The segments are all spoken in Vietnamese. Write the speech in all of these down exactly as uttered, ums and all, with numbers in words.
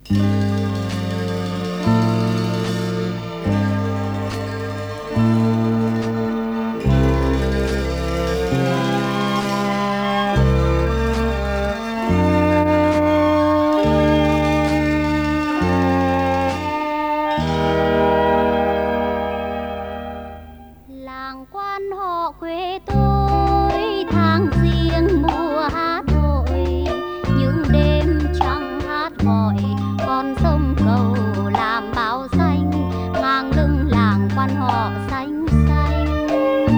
Làng quan họ quê tôi tháng riêng mùa hát hội, những đêm trăng hát gọi con sông cầu làm bao xanh, mang lưng làng quan họ xanh xanh.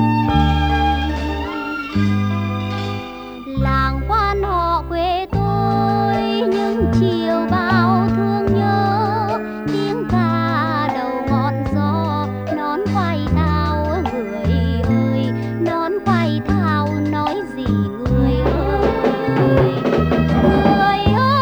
Làng quan họ quê tôi những chiều bao thương nhớ, tiếng ca đầu ngọn gió nón khoai thao người ơi, nón khoai thao nói gì người ơi. Người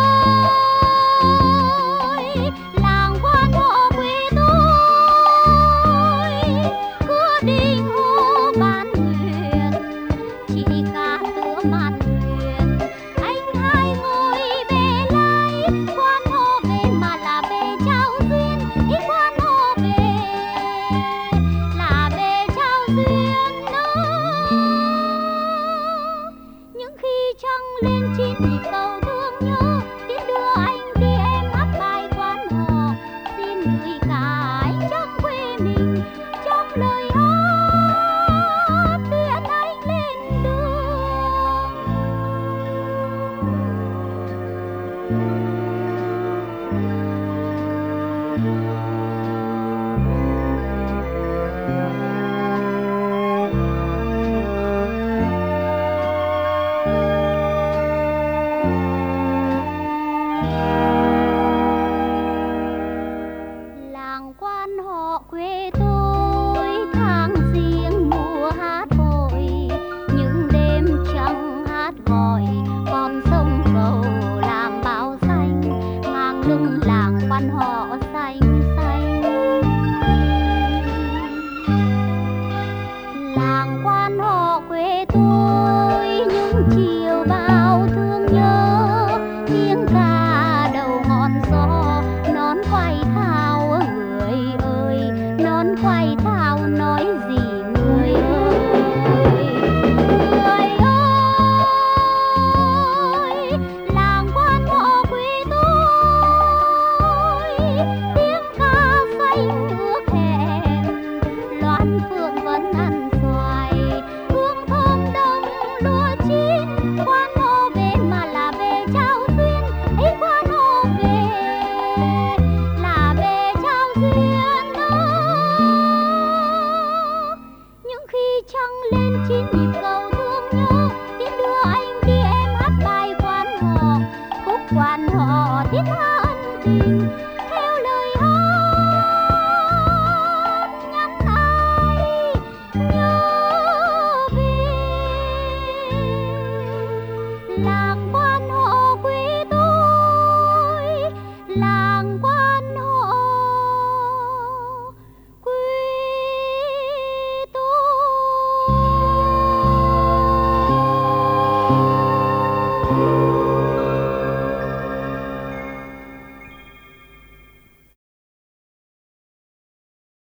ơi, làng quan họ quê tôi, cửa đình hô ban nguyện, chị ca tựa màn thuyền, anh hai ngồi bề lái, quan hô về mà là bề trao duyên, ý quan hô về là bề trao duyên đó. Những khi trăng lên chín thì